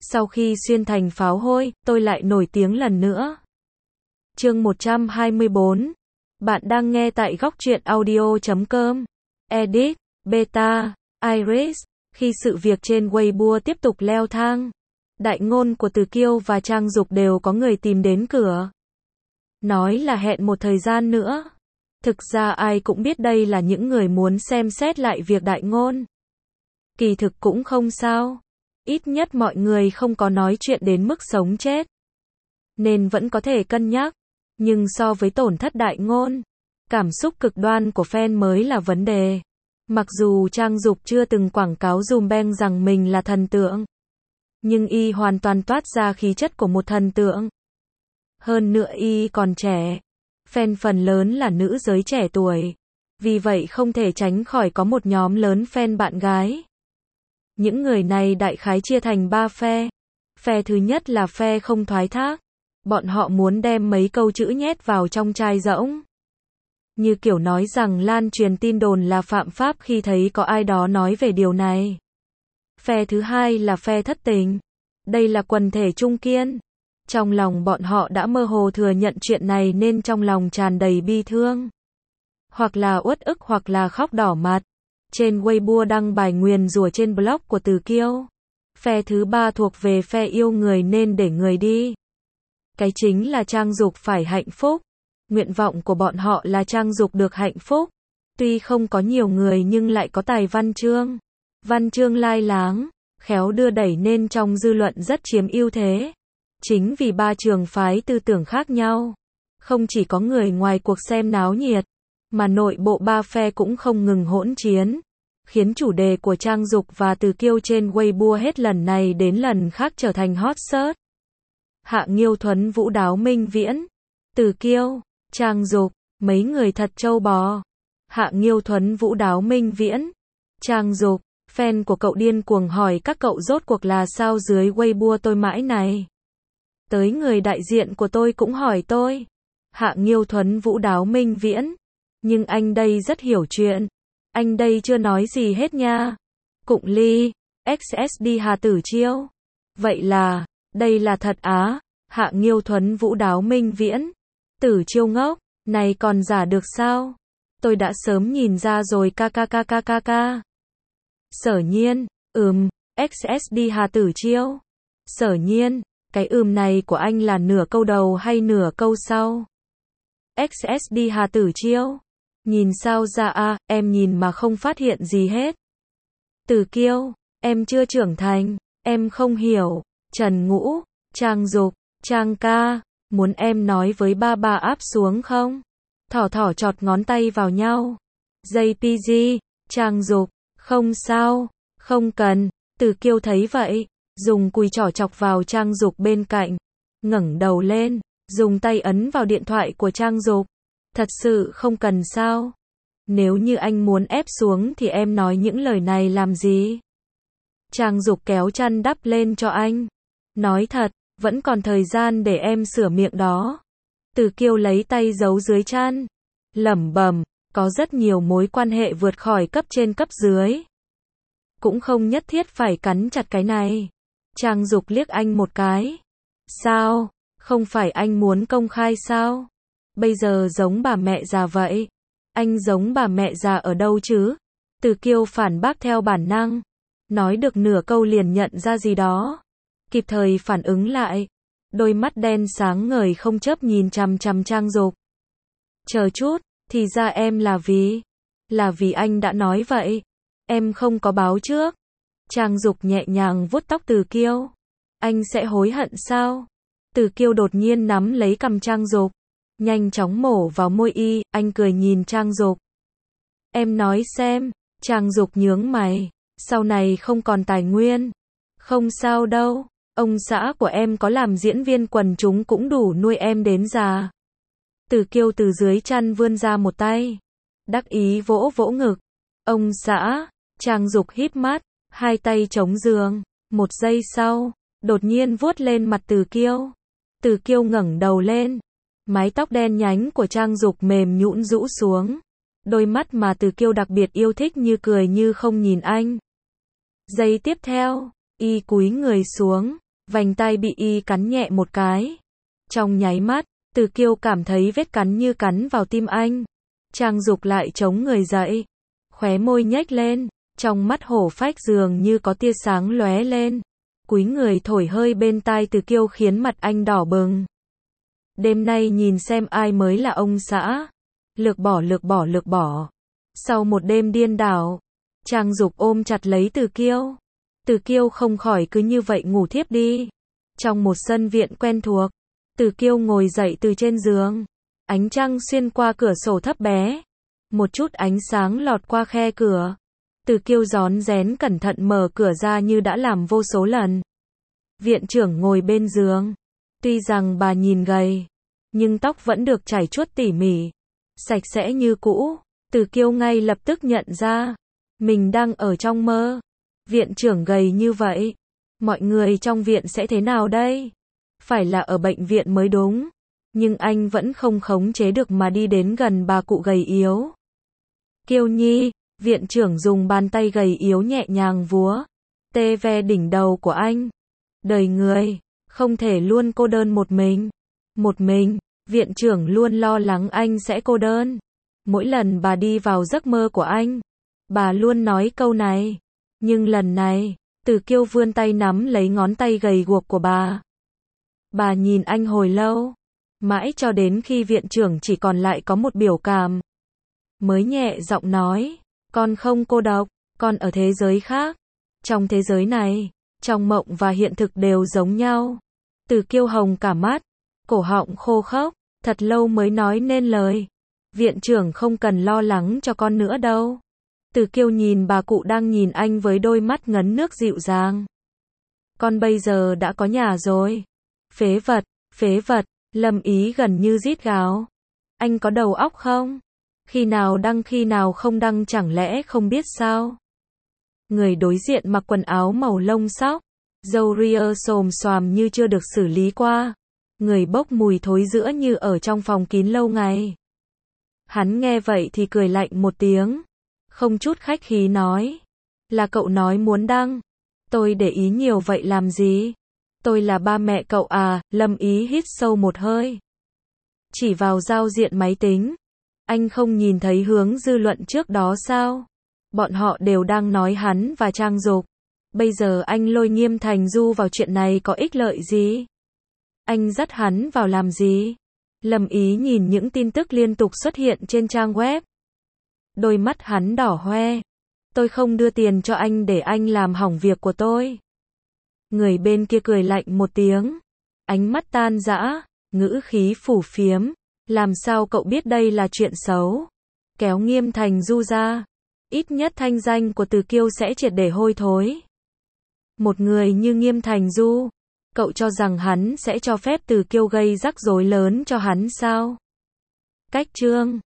Sau khi xuyên thành pháo hôi, tôi lại nổi tiếng lần nữa. Chương 124. Bạn đang nghe tại góc truyện audio.com. Edit, Beta, Iris. Khi sự việc trên Weibo tiếp tục leo thang, đại ngôn của Từ Kiêu và Trang Dục đều có người tìm đến cửa. Nói là hẹn một thời gian nữa. Thực ra ai cũng biết đây là những người muốn xem xét lại việc đại ngôn. Kỳ thực cũng không sao. Ít nhất mọi người không có nói chuyện đến mức sống chết. Nên vẫn có thể cân nhắc. Nhưng so với tổn thất đại ngôn, cảm xúc cực đoan của fan mới là vấn đề. Mặc dù Trang Dục chưa từng quảng cáo dùm beng rằng mình là thần tượng, nhưng y hoàn toàn toát ra khí chất của một thần tượng. Hơn nữa y còn trẻ. Fan phần lớn là nữ giới trẻ tuổi. Vì vậy không thể tránh khỏi có một nhóm lớn fan bạn gái. Những người này đại khái chia thành 3 phe. Phe thứ nhất là phe không thoái thác. Bọn họ muốn đem mấy câu chữ nhét vào trong chai rỗng. Như kiểu nói rằng lan truyền tin đồn là phạm pháp khi thấy có ai đó nói về điều này. Phe thứ hai là phe thất tình. Đây là quần thể trung kiên. Trong lòng bọn họ đã mơ hồ thừa nhận chuyện này nên trong lòng tràn đầy bi thương. Hoặc là uất ức hoặc là khóc đỏ mặt. Trên Weibo đăng bài nguyền rủa trên blog của Từ Kiêu. Phe thứ ba thuộc về phe yêu người nên để người đi. Cái chính là Trang Dục phải hạnh phúc. Nguyện vọng của bọn họ là Trang Dục được hạnh phúc. Tuy không có nhiều người nhưng lại có tài văn chương. Văn chương lai láng, khéo đưa đẩy nên trong dư luận rất chiếm ưu thế. Chính vì ba trường phái tư tưởng khác nhau. Không chỉ có người ngoài cuộc xem náo nhiệt, mà nội bộ ba phe cũng không ngừng hỗn chiến. Khiến chủ đề của Trang Dục và Từ Kiêu trên Weibo hết lần này đến lần khác trở thành hot search. Hạ Nghiêu Thuấn Vũ Đáo Minh Viễn, Từ Kiêu, Trang Dục, mấy người thật trâu bò. Hạ Nghiêu Thuấn Vũ Đáo Minh Viễn, Trang Dục, fan của cậu điên cuồng hỏi các cậu rốt cuộc là sao dưới Weibo tôi mãi này. Tới người đại diện của tôi cũng hỏi tôi. Hạ Nghiêu Thuấn Vũ Đáo Minh Viễn, nhưng anh đây rất hiểu chuyện. Anh đây chưa nói gì hết nha. Cụng ly, XSD Hà Tử Chiêu. Vậy là, đây là thật á. Hạ Nghiêu Thuấn Vũ Đáo Minh Viễn, Tử Chiêu ngốc, này còn giả được sao? Tôi đã sớm nhìn ra rồi kkkkkk. Sở Nhiên, XSD Hà Tử Chiêu. Sở Nhiên, cái này của anh là nửa câu đầu hay nửa câu sau? XSD Hà Tử Chiêu. Nhìn sao ra à, em nhìn mà không phát hiện gì hết. Từ Kiêu, em chưa trưởng thành, em không hiểu. Trần Ngũ, Trang Dục, Trang ca, muốn em nói với ba áp xuống không? Thỏ chọt ngón tay vào nhau. JPG, Trang Dục, không sao, không cần. Từ Kiêu thấy vậy, dùng cùi trỏ chọc vào Trang Dục bên cạnh, ngẩng đầu lên, dùng tay ấn vào điện thoại của Trang Dục. Thật sự không cần sao? Nếu như anh muốn ép xuống thì em nói những lời này làm gì? Trang Dục kéo chăn đắp lên cho anh. Nói thật, vẫn còn thời gian để em sửa miệng đó. Từ Kiêu lấy tay giấu dưới chăn, lẩm bẩm, có rất nhiều mối quan hệ vượt khỏi cấp trên cấp dưới. Cũng không nhất thiết phải cắn chặt cái này. Trang Dục liếc anh một cái. Sao? Không phải anh muốn công khai sao? Bây giờ giống bà mẹ già vậy. Anh giống bà mẹ già ở đâu chứ? Từ Kiêu phản bác theo bản năng. Nói được nửa câu liền nhận ra gì đó. Kịp thời phản ứng lại. Đôi mắt đen sáng ngời không chớp nhìn chằm chằm Trang Dục. Chờ chút, thì ra em là vì anh đã nói vậy. Em không có báo trước. Trang Dục nhẹ nhàng vuốt tóc Từ Kiêu. Anh sẽ hối hận sao? Từ Kiêu đột nhiên nắm lấy cằm Trang Dục, nhanh chóng mổ vào môi y, anh cười nhìn Trang Dục. Em nói xem. Trang Dục nhướng mày. Sau này không còn tài nguyên. Không sao đâu. Ông xã của em có làm diễn viên quần chúng cũng đủ nuôi em đến già. Từ Kiêu từ dưới chăn vươn ra một tay, đắc ý vỗ vỗ ngực. Ông xã. Trang Dục híp mắt, hai tay chống giường. Một giây sau, đột nhiên vuốt lên mặt Từ Kiêu. Từ Kiêu ngẩng đầu lên. Mái tóc đen nhánh của Trang Dục mềm nhũn rũ xuống. Đôi mắt mà Từ Kiêu đặc biệt yêu thích như cười như không nhìn anh. Giây tiếp theo, y cúi người xuống, vành tai bị y cắn nhẹ một cái. Trong nháy mắt, Từ Kiêu cảm thấy vết cắn như cắn vào tim anh. Trang Dục lại chống người dậy, khóe môi nhếch lên, trong mắt hổ phách dường như có tia sáng lóe lên. Cúi người thổi hơi bên tai Từ Kiêu khiến mặt anh đỏ bừng. Đêm nay nhìn xem ai mới là ông xã. Lược bỏ lược bỏ lược bỏ. Sau một đêm điên đảo, Trang Dục ôm chặt lấy Từ Kiêu. Từ Kiêu không khỏi cứ như vậy ngủ thiếp đi. Trong một sân viện quen thuộc, Từ Kiêu ngồi dậy từ trên giường. Ánh trăng xuyên qua cửa sổ thấp bé. Một chút ánh sáng lọt qua khe cửa. Từ Kiêu rón rén cẩn thận mở cửa ra như đã làm vô số lần. Viện trưởng ngồi bên giường. Tuy rằng bà nhìn gầy, nhưng tóc vẫn được chải chuốt tỉ mỉ, sạch sẽ như cũ. Từ Kiêu ngay lập tức nhận ra, mình đang ở trong mơ. Viện trưởng gầy như vậy, mọi người trong viện sẽ thế nào đây? Phải là ở bệnh viện mới đúng. Nhưng anh vẫn không khống chế được mà đi đến gần bà cụ gầy yếu. Kiêu Nhi, viện trưởng dùng bàn tay gầy yếu nhẹ nhàng vúa, tê ve đỉnh đầu của anh. Đời người, không thể luôn cô đơn một mình. Một mình, viện trưởng luôn lo lắng anh sẽ cô đơn. Mỗi lần bà đi vào giấc mơ của anh, bà luôn nói câu này. Nhưng lần này, Từ Kiêu vươn tay nắm lấy ngón tay gầy guộc của bà. Bà nhìn anh hồi lâu, mãi cho đến khi viện trưởng chỉ còn lại có một biểu cảm, mới nhẹ giọng nói, con không cô độc, con ở thế giới khác. Trong thế giới này, trong mộng và hiện thực đều giống nhau. Từ Kiêu hồng cả mắt, cổ họng khô khốc, thật lâu mới nói nên lời. Viện trưởng không cần lo lắng cho con nữa đâu. Từ Kiêu nhìn bà cụ đang nhìn anh với đôi mắt ngấn nước dịu dàng. Con bây giờ đã có nhà rồi. Phế vật, Lâm Ý gần như rít gào. Anh có đầu óc không? Khi nào đăng khi nào không đăng chẳng lẽ không biết sao? Người đối diện mặc quần áo màu lông sóc, râu ria xồm xoàm như chưa được xử lý qua. Người bốc mùi thối rữa như ở trong phòng kín lâu ngày. Hắn nghe vậy thì cười lạnh một tiếng, không chút khách khí nói. Là cậu nói muốn đăng. Tôi để ý nhiều vậy làm gì? Tôi là ba mẹ cậu à? Lâm Ý hít sâu một hơi, chỉ vào giao diện máy tính. Anh không nhìn thấy hướng dư luận trước đó sao? Bọn họ đều đang nói hắn và Trang Dục. Bây giờ anh lôi Nghiêm Thành Du vào chuyện này có ích lợi gì? Anh dắt hắn vào làm gì? Lâm Ý nhìn những tin tức liên tục xuất hiện trên trang web. Đôi mắt hắn đỏ hoe. Tôi không đưa tiền cho anh để anh làm hỏng việc của tôi. Người bên kia cười lạnh một tiếng, ánh mắt tan rã, ngữ khí phủ phiếm. Làm sao cậu biết đây là chuyện xấu? Kéo Nghiêm Thành Du ra, ít nhất thanh danh của Từ Kiêu sẽ triệt để hôi thối. Một người như Nghiêm Thành Du, cậu cho rằng hắn sẽ cho phép Từ Kiêu gây rắc rối lớn cho hắn sao? Cách chương